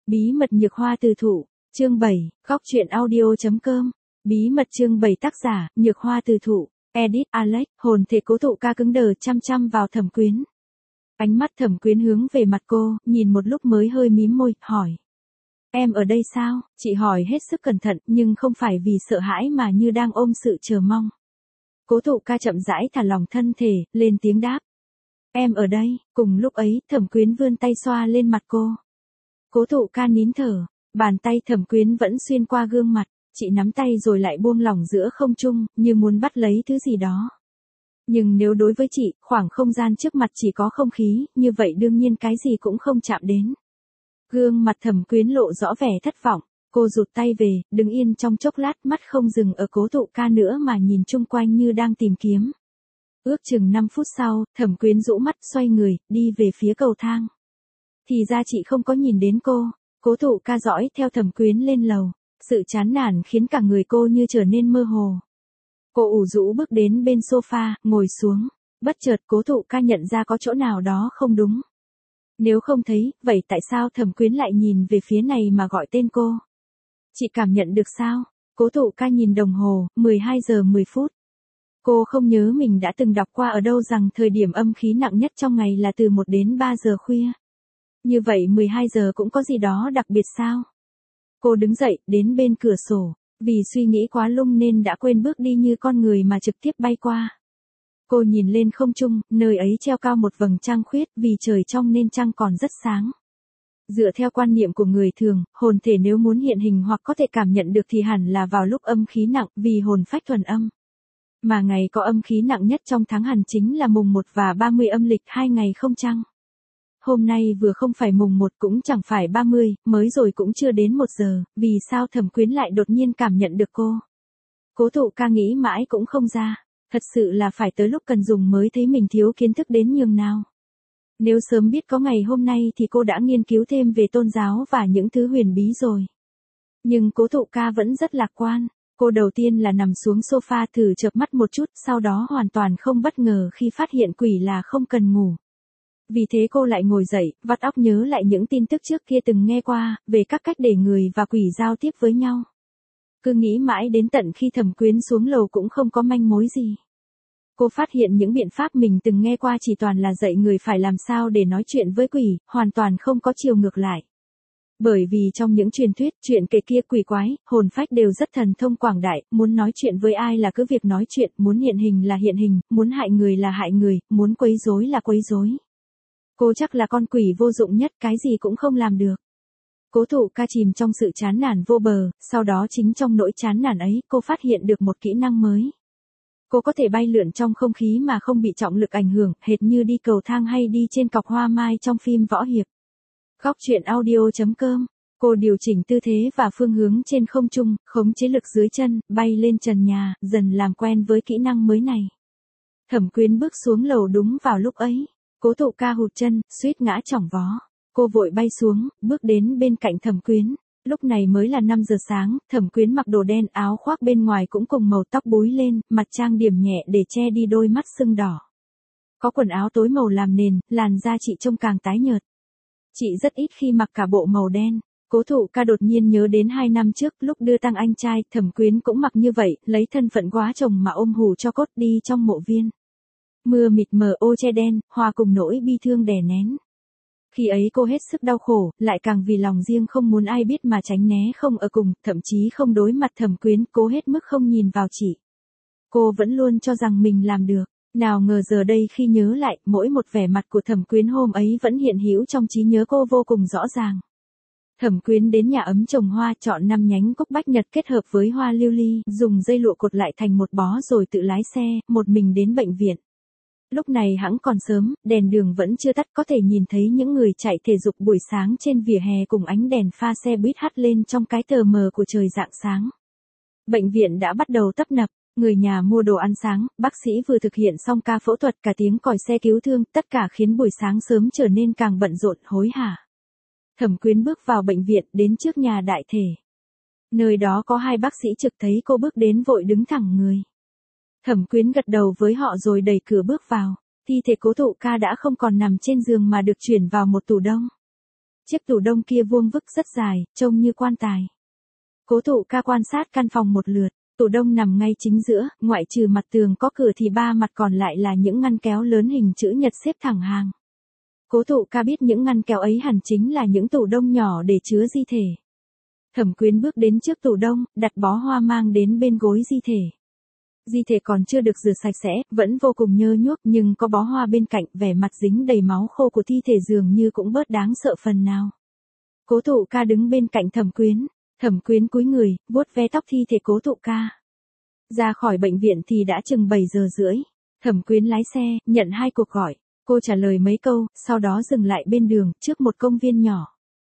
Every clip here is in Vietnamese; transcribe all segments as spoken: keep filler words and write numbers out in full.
Bí mật nhược hoa từ thụ, chương bảy, góc truyện audio.com. Bí mật chương bảy tác giả, nhược hoa từ thụ, edit Alex, hồn thể cố thụ ca cứng đờ chăm chăm vào Thẩm Quyến. Ánh mắt Thẩm Quyến hướng về mặt cô, nhìn một lúc mới hơi mím môi, hỏi. Em ở đây sao? Chị hỏi hết sức cẩn thận, nhưng không phải vì sợ hãi mà như đang ôm sự chờ mong. Cố thụ ca chậm rãi thả lỏng thân thể, lên tiếng đáp. Em ở đây. Cùng lúc ấy, Thẩm Quyến vươn tay xoa lên mặt cô. Cố thụ ca nín thở, bàn tay Thẩm Quyến vẫn xuyên qua gương mặt, chị nắm tay rồi lại buông lỏng giữa không trung, như muốn bắt lấy thứ gì đó. Nhưng nếu đối với chị, khoảng không gian trước mặt chỉ có không khí, như vậy đương nhiên cái gì cũng không chạm đến. Gương mặt Thẩm Quyến lộ rõ vẻ thất vọng, cô rụt tay về, đứng yên trong chốc lát, mắt không dừng ở cố thụ ca nữa mà nhìn chung quanh như đang tìm kiếm. Ước chừng năm phút sau, Thẩm Quyến rũ mắt xoay người, đi về phía cầu thang. Thì ra chị không có nhìn đến cô, cố thụ ca dõi theo Thẩm Quyến lên lầu, sự chán nản khiến cả người cô như trở nên mơ hồ. Cô ủ rũ bước đến bên sofa, ngồi xuống, bất chợt cố thụ ca nhận ra có chỗ nào đó không đúng. Nếu không thấy, vậy tại sao Thẩm Quyến lại nhìn về phía này mà gọi tên cô? Chị cảm nhận được sao? Cố thụ ca nhìn đồng hồ, mười hai giờ mười phút. Cô không nhớ mình đã từng đọc qua ở đâu rằng thời điểm âm khí nặng nhất trong ngày là từ một đến ba giờ khuya. Như vậy mười hai giờ cũng có gì đó đặc biệt sao? Cô đứng dậy, đến bên cửa sổ, vì suy nghĩ quá lung nên đã quên bước đi như con người mà trực tiếp bay qua. Cô nhìn lên không trung, nơi ấy treo cao một vầng trăng khuyết, vì trời trong nên trăng còn rất sáng. Dựa theo quan niệm của người thường, hồn thể nếu muốn hiện hình hoặc có thể cảm nhận được thì hẳn là vào lúc âm khí nặng, vì hồn phách thuần âm. Mà ngày có âm khí nặng nhất trong tháng hẳn chính là mùng một và ba mươi âm lịch, hai ngày không trăng. Hôm nay vừa không phải mùng một cũng chẳng phải ba mươi, mới rồi cũng chưa đến một giờ, vì sao Thẩm Quyến lại đột nhiên cảm nhận được cô? Cố thụ ca nghĩ mãi cũng không ra, thật sự là phải tới lúc cần dùng mới thấy mình thiếu kiến thức đến nhường nào. Nếu sớm biết có ngày hôm nay thì cô đã nghiên cứu thêm về tôn giáo và những thứ huyền bí rồi. Nhưng cố thụ ca vẫn rất lạc quan. Cô đầu tiên là nằm xuống sofa thử chợp mắt một chút, sau đó hoàn toàn không bất ngờ khi phát hiện quỷ là không cần ngủ. Vì thế cô lại ngồi dậy, vắt óc nhớ lại những tin tức trước kia từng nghe qua, về các cách để người và quỷ giao tiếp với nhau. Cứ nghĩ mãi đến tận khi Thẩm Quyến xuống lầu cũng không có manh mối gì. Cô phát hiện những biện pháp mình từng nghe qua chỉ toàn là dạy người phải làm sao để nói chuyện với quỷ, hoàn toàn không có chiều ngược lại. Bởi vì trong những truyền thuyết, chuyện kể kia quỷ quái, hồn phách đều rất thần thông quảng đại, muốn nói chuyện với ai là cứ việc nói chuyện, muốn hiện hình là hiện hình, muốn hại người là hại người, muốn quấy rối là quấy rối. Cô chắc là con quỷ vô dụng nhất, cái gì cũng không làm được. Cố thụ ca chìm trong sự chán nản vô bờ, sau đó chính trong nỗi chán nản ấy, cô phát hiện được một kỹ năng mới. Cô có thể bay lượn trong không khí mà không bị trọng lực ảnh hưởng, hệt như đi cầu thang hay đi trên cọc hoa mai trong phim võ hiệp. Góc truyện audio.com. Cô điều chỉnh tư thế và phương hướng trên không trung, khống chế lực dưới chân, bay lên trần nhà, dần làm quen với kỹ năng mới này. Thẩm Quyến bước xuống lầu đúng vào lúc ấy. Cố thụ ca hụt chân, suýt ngã chỏng vó. Cô vội bay xuống, bước đến bên cạnh Thẩm Quyến. Lúc này mới là năm giờ sáng, Thẩm Quyến mặc đồ đen, áo khoác bên ngoài cũng cùng màu tóc búi lên, mặt trang điểm nhẹ để che đi đôi mắt sưng đỏ. Có quần áo tối màu làm nền, làn da chị trông càng tái nhợt. Chị rất ít khi mặc cả bộ màu đen. Cố thụ ca đột nhiên nhớ đến hai năm trước, lúc đưa tang anh trai, Thẩm Quyến cũng mặc như vậy, lấy thân phận quá chồng mà ôm hù cho cốt đi trong mộ viên. Mưa mịt mờ ô che đen, hòa cùng nỗi bi thương đè nén. Khi ấy cô hết sức đau khổ, lại càng vì lòng riêng không muốn ai biết mà tránh né không ở cùng, thậm chí không đối mặt Thẩm Quyến, cố hết mức không nhìn vào chị. Cô vẫn luôn cho rằng mình làm được. Nào ngờ giờ đây khi nhớ lại, mỗi một vẻ mặt của Thẩm Quyến hôm ấy vẫn hiện hữu trong trí nhớ cô vô cùng rõ ràng. Thẩm Quyến đến nhà ấm trồng hoa, chọn năm nhánh cúc bách nhật kết hợp với hoa lưu ly, dùng dây lụa cột lại thành một bó rồi tự lái xe, một mình đến bệnh viện. Lúc này hẵng còn sớm, đèn đường vẫn chưa tắt, có thể nhìn thấy những người chạy thể dục buổi sáng trên vỉa hè cùng ánh đèn pha xe buýt hắt lên trong cái tờ mờ của trời rạng sáng. Bệnh viện đã bắt đầu tấp nập. Người nhà mua đồ ăn sáng, bác sĩ vừa thực hiện xong ca phẫu thuật, cả tiếng còi xe cứu thương, tất cả khiến buổi sáng sớm trở nên càng bận rộn, hối hả. Thẩm Quyến bước vào bệnh viện, đến trước nhà đại thể. Nơi đó có hai bác sĩ trực thấy cô bước đến vội đứng thẳng người. Thẩm Quyến gật đầu với họ rồi đẩy cửa bước vào. Thi thể cố thụ ca đã không còn nằm trên giường mà được chuyển vào một tủ đông. Chiếc tủ đông kia vuông vức rất dài, trông như quan tài. Cố Thụ Ca quan sát căn phòng một lượt, tủ đông nằm ngay chính giữa, ngoại trừ mặt tường có cửa thì ba mặt còn lại là những ngăn kéo lớn hình chữ nhật xếp thẳng hàng. Cố Thụ Ca biết những ngăn kéo ấy hẳn chính là những tủ đông nhỏ để chứa di thể. Thẩm Quyến bước đến trước tủ đông, đặt bó hoa mang đến bên gối di thể. Di thể còn chưa được rửa sạch sẽ, vẫn vô cùng nhơ nhuốc, nhưng có bó hoa bên cạnh, vẻ mặt dính đầy máu khô của thi thể dường như cũng bớt đáng sợ phần nào. Cố Thụ Ca đứng bên cạnh Thẩm Quyến, Thẩm Quyến cúi người, vuốt ve tóc thi thể Cố Thụ Ca. Ra khỏi bệnh viện thì đã chừng bảy giờ rưỡi. Thẩm Quyến lái xe, nhận hai cuộc gọi. Cô trả lời mấy câu, sau đó dừng lại bên đường, trước một công viên nhỏ.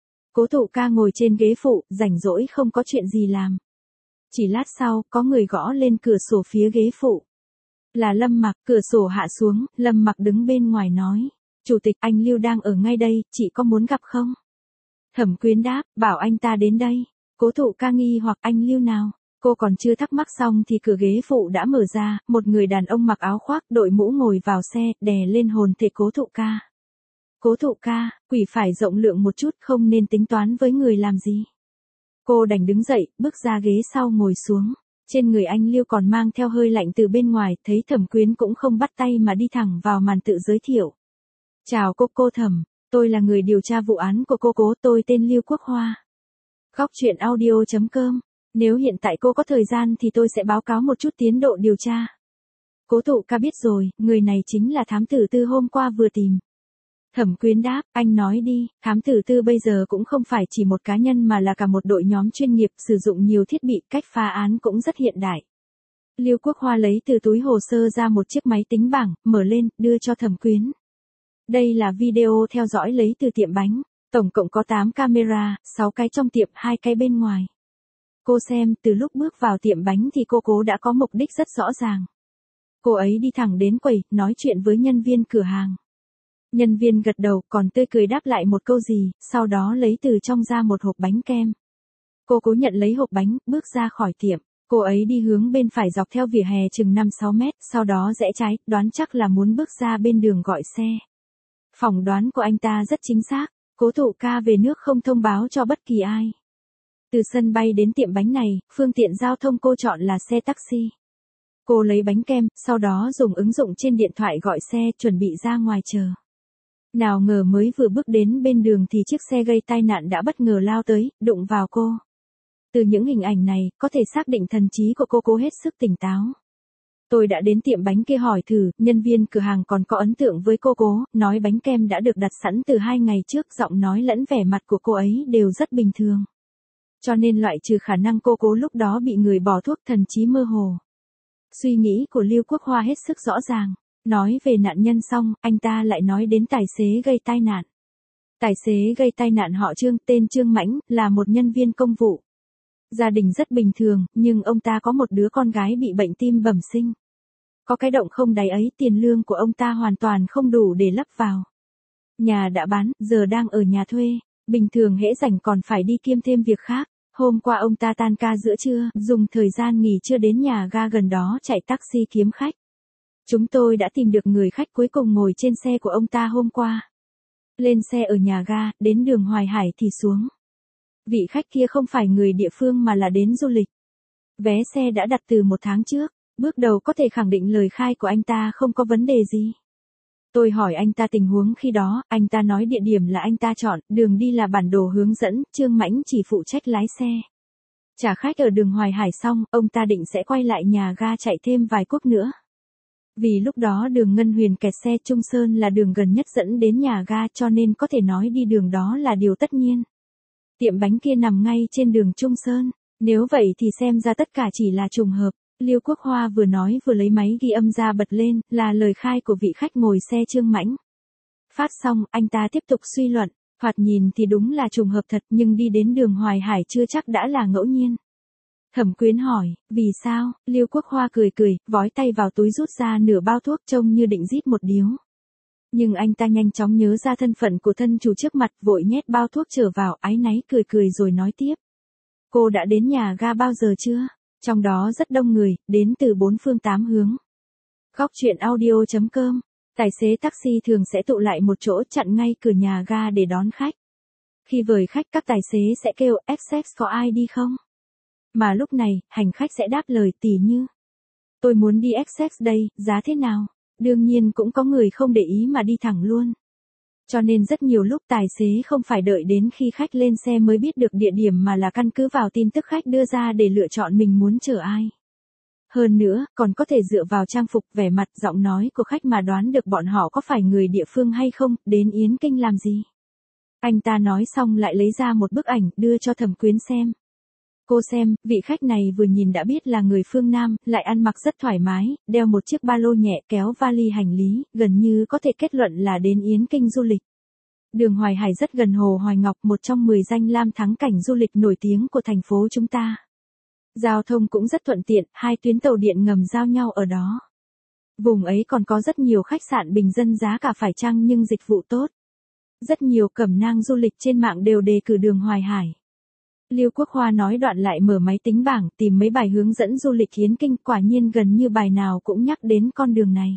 Cố Thụ Ca ngồi trên ghế phụ, rảnh rỗi không có chuyện gì làm. Chỉ lát sau, có người gõ lên cửa sổ phía ghế phụ. Là Lâm Mặc, cửa sổ hạ xuống, Lâm Mặc đứng bên ngoài nói. Chủ tịch, anh Lưu đang ở ngay đây, chị có muốn gặp không? Thẩm Quyến đáp, bảo anh ta đến đây. Cố Thụ Ca nghi hoặc anh Lưu nào? Cô còn chưa thắc mắc xong thì cửa ghế phụ đã mở ra, một người đàn ông mặc áo khoác đội mũ ngồi vào xe, đè lên hồn thể Cố Thụ Ca. Cố Thụ Ca, quỷ phải rộng lượng một chút, không nên tính toán với người làm gì. Cô đành đứng dậy, bước ra ghế sau ngồi xuống. Trên người anh Lưu còn mang theo hơi lạnh từ bên ngoài, thấy Thẩm Quyến cũng không bắt tay mà đi thẳng vào màn tự giới thiệu. Chào cô, cô Thẩm, tôi là người điều tra vụ án của cô Cố, tôi tên Lưu Quốc Hoa. Góc truyện audio chấm com. Nếu hiện tại cô có thời gian thì tôi sẽ báo cáo một chút tiến độ điều tra. Cố Thụ Ca biết rồi, người này chính là thám tử Tư hôm qua vừa tìm. Thẩm Quyến đáp, anh nói đi, thám tử Tư bây giờ cũng không phải chỉ một cá nhân mà là cả một đội nhóm chuyên nghiệp, sử dụng nhiều thiết bị, cách phá án cũng rất hiện đại. Lưu Quốc Hoa lấy từ túi hồ sơ ra một chiếc máy tính bảng, mở lên, đưa cho Thẩm Quyến. Đây là video theo dõi lấy từ tiệm bánh, tổng cộng có tám camera, sáu cái trong tiệm, hai cái bên ngoài. Cô xem, từ lúc bước vào tiệm bánh thì cô Cố đã có mục đích rất rõ ràng. Cô ấy đi thẳng đến quầy, nói chuyện với nhân viên cửa hàng. Nhân viên gật đầu, còn tươi cười đáp lại một câu gì, sau đó lấy từ trong ra một hộp bánh kem. Cô Cố nhận lấy hộp bánh, bước ra khỏi tiệm. Cô ấy đi hướng bên phải dọc theo vỉa hè chừng năm sáu mét, sau đó rẽ trái, đoán chắc là muốn bước ra bên đường gọi xe. Phỏng đoán của anh ta rất chính xác, Cố Thụ Ca về nước không thông báo cho bất kỳ ai. Từ sân bay đến tiệm bánh này, phương tiện giao thông cô chọn là xe taxi. Cô lấy bánh kem, sau đó dùng ứng dụng trên điện thoại gọi xe, chuẩn bị ra ngoài chờ. Nào ngờ mới vừa bước đến bên đường thì chiếc xe gây tai nạn đã bất ngờ lao tới, đụng vào cô. Từ những hình ảnh này, có thể xác định thần trí của cô Cố hết sức tỉnh táo. Tôi đã đến tiệm bánh kia hỏi thử, nhân viên cửa hàng còn có ấn tượng với cô Cố, nói bánh kem đã được đặt sẵn từ hai ngày trước, giọng nói lẫn vẻ mặt của cô ấy đều rất bình thường. Cho nên loại trừ khả năng cô Cố lúc đó bị người bỏ thuốc, thần trí mơ hồ. Suy nghĩ của Lưu Quốc Hoa hết sức rõ ràng. Nói về nạn nhân xong, anh ta lại nói đến tài xế gây tai nạn. Tài xế gây tai nạn họ Trương, tên Trương Mãnh, là một nhân viên công vụ. Gia đình rất bình thường, nhưng ông ta có một đứa con gái bị bệnh tim bẩm sinh. Có cái động không đáy ấy, tiền lương của ông ta hoàn toàn không đủ để lấp vào. Nhà đã bán, giờ đang ở nhà thuê. Bình thường hễ rảnh còn phải đi kiêm thêm việc khác. Hôm qua ông ta tan ca giữa trưa, dùng thời gian nghỉ trưa đến nhà ga gần đó chạy taxi kiếm khách. Chúng tôi đã tìm được người khách cuối cùng ngồi trên xe của ông ta hôm qua. Lên xe ở nhà ga, đến đường Hoài Hải thì xuống. Vị khách kia không phải người địa phương mà là đến du lịch. Vé xe đã đặt từ một tháng trước, bước đầu có thể khẳng định lời khai của anh ta không có vấn đề gì. Tôi hỏi anh ta tình huống khi đó, anh ta nói địa điểm là anh ta chọn, đường đi là bản đồ hướng dẫn, Trương Mãnh chỉ phụ trách lái xe. Trả khách ở đường Hoài Hải xong, ông ta định sẽ quay lại nhà ga chạy thêm vài quốc nữa. Vì lúc đó đường Ngân Huyền kẹt xe, Trung Sơn là đường gần nhất dẫn đến nhà ga, cho nên có thể nói đi đường đó là điều tất nhiên. Tiệm bánh kia nằm ngay trên đường Trung Sơn, nếu vậy thì xem ra tất cả chỉ là trùng hợp. Lưu Quốc Hoa vừa nói vừa lấy máy ghi âm ra bật lên, là lời khai của vị khách ngồi xe Trương Mãnh. Phát xong, anh ta tiếp tục suy luận, thoạt nhìn thì đúng là trùng hợp thật, nhưng đi đến đường Hoài Hải chưa chắc đã là ngẫu nhiên. Thẩm Quyến hỏi, vì sao? Lưu Quốc Hoa cười cười, vói tay vào túi rút ra nửa bao thuốc, trông như định rít một điếu. Nhưng anh ta nhanh chóng nhớ ra thân phận của thân chủ trước mặt, vội nhét bao thuốc trở vào, áy náy cười cười rồi nói tiếp. Cô đã đến nhà ga bao giờ chưa? Trong đó rất đông người, đến từ bốn phương tám hướng. Góc truyện audio chấm com. Tài xế taxi thường sẽ tụ lại một chỗ chặn ngay cửa nhà ga để đón khách. Khi vời khách các tài xế sẽ kêu Essex có ai đi không? Mà lúc này, hành khách sẽ đáp lời tỉ như. Tôi muốn đi Essex đây, giá thế nào? Đương nhiên cũng có người không để ý mà đi thẳng luôn. Cho nên rất nhiều lúc tài xế không phải đợi đến khi khách lên xe mới biết được địa điểm mà là căn cứ vào tin tức khách đưa ra để lựa chọn mình muốn chở ai. Hơn nữa, còn có thể dựa vào trang phục, vẻ mặt, giọng nói của khách mà đoán được bọn họ có phải người địa phương hay không, đến Yến Kinh làm gì. Anh ta nói xong lại lấy ra một bức ảnh, đưa cho Thẩm Quyến xem. Cô xem, vị khách này vừa nhìn đã biết là người phương Nam, lại ăn mặc rất thoải mái, đeo một chiếc ba lô nhẹ, kéo vali hành lý, gần như có thể kết luận là đến Yến Kinh du lịch. Đường Hoài Hải rất gần Hồ Hoài Ngọc, một trong mười danh lam thắng cảnh du lịch nổi tiếng của thành phố chúng ta. Giao thông cũng rất thuận tiện, hai tuyến tàu điện ngầm giao nhau ở đó. Vùng ấy còn có rất nhiều khách sạn bình dân giá cả phải chăng nhưng dịch vụ tốt. Rất nhiều cẩm nang du lịch trên mạng đều đề cử Đường Hoài Hải. Lưu Quốc Hoa nói đoạn lại mở máy tính bảng tìm mấy bài hướng dẫn du lịch Yến Kinh, quả nhiên gần như bài nào cũng nhắc đến con đường này.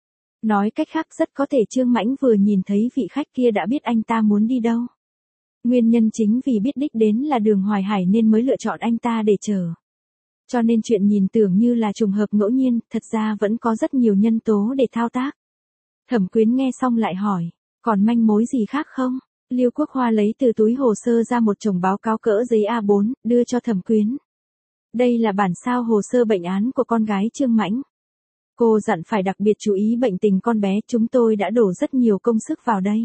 Nói cách khác rất có thể Trương Mãnh vừa nhìn thấy vị khách kia đã biết anh ta muốn đi đâu. Nguyên nhân chính vì biết đích đến là Đường Hoài Hải nên mới lựa chọn anh ta để chờ. Cho nên chuyện nhìn tưởng như là trùng hợp ngẫu nhiên, thật ra vẫn có rất nhiều nhân tố để thao tác. Thẩm Quyến nghe xong lại hỏi, còn manh mối gì khác không? Lưu Quốc Hoa lấy từ túi hồ sơ ra một chồng báo cáo cỡ giấy A bốn, đưa cho Thẩm Quyến. Đây là bản sao hồ sơ bệnh án của con gái Trương Mãnh. Cô dặn phải đặc biệt chú ý bệnh tình con bé, chúng tôi đã đổ rất nhiều công sức vào đây.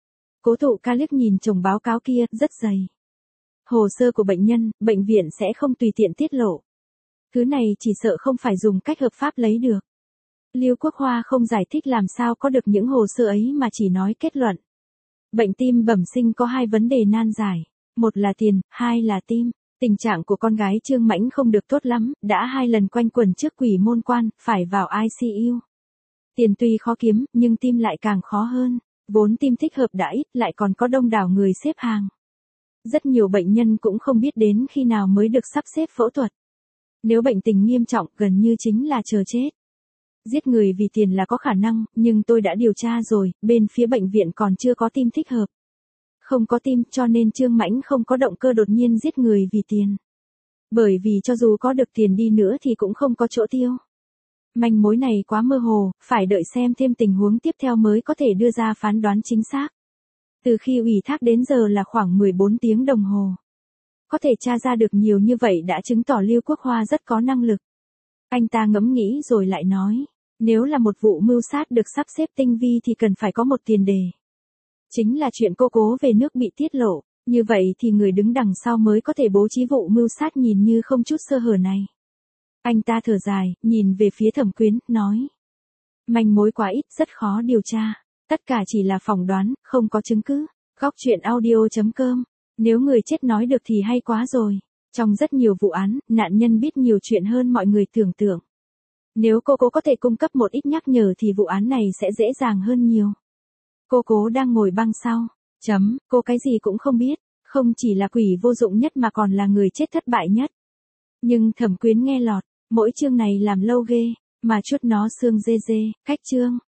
Cố Thụ Ca liếc nhìn chồng báo cáo kia, rất dày. Hồ sơ của bệnh nhân, bệnh viện sẽ không tùy tiện tiết lộ. Thứ này chỉ sợ không phải dùng cách hợp pháp lấy được. Lưu Quốc Hoa không giải thích làm sao có được những hồ sơ ấy mà chỉ nói kết luận. Bệnh tim bẩm sinh có hai vấn đề nan giải. Một là tiền, hai là tim. Tình trạng của con gái Trương Mãnh không được tốt lắm, đã hai lần quanh quẩn trước quỷ môn quan, phải vào i xê u. Tiền tuy khó kiếm, nhưng tim lại càng khó hơn. Vốn tim thích hợp đã ít, lại còn có đông đảo người xếp hàng. Rất nhiều bệnh nhân cũng không biết đến khi nào mới được sắp xếp phẫu thuật. Nếu bệnh tình nghiêm trọng, gần như chính là chờ chết. Giết người vì tiền là có khả năng, nhưng tôi đã điều tra rồi, bên phía bệnh viện còn chưa có tim thích hợp. Không có tim, cho nên Trương Mãnh không có động cơ đột nhiên giết người vì tiền. Bởi vì cho dù có được tiền đi nữa thì cũng không có chỗ tiêu. Manh mối này quá mơ hồ, phải đợi xem thêm tình huống tiếp theo mới có thể đưa ra phán đoán chính xác. Từ khi ủy thác đến giờ là khoảng mười bốn tiếng đồng hồ. Có thể tra ra được nhiều như vậy đã chứng tỏ Lưu Quốc Hoa rất có năng lực. Anh ta ngẫm nghĩ rồi lại nói, nếu là một vụ mưu sát được sắp xếp tinh vi thì cần phải có một tiền đề. Chính là chuyện cô Cố về nước bị tiết lộ, như vậy thì người đứng đằng sau mới có thể bố trí vụ mưu sát nhìn như không chút sơ hở này. Anh ta thở dài, nhìn về phía Thẩm Quyến, nói. Manh mối quá ít, rất khó điều tra. Tất cả chỉ là phỏng đoán, không có chứng cứ. Góc truyện audio chấm com. Nếu người chết nói được thì hay quá rồi. Trong rất nhiều vụ án, nạn nhân biết nhiều chuyện hơn mọi người tưởng tượng. Nếu cô Cố có thể cung cấp một ít nhắc nhở thì vụ án này sẽ dễ dàng hơn nhiều. Cô Cố đang ngồi băng sau. Chấm, cô cái gì cũng không biết. Không chỉ là quỷ vô dụng nhất mà còn là người chết thất bại nhất. Nhưng Thẩm Quyến nghe lọt, mỗi chương này làm lâu ghê, mà chút nó xương dê dê, cách chương.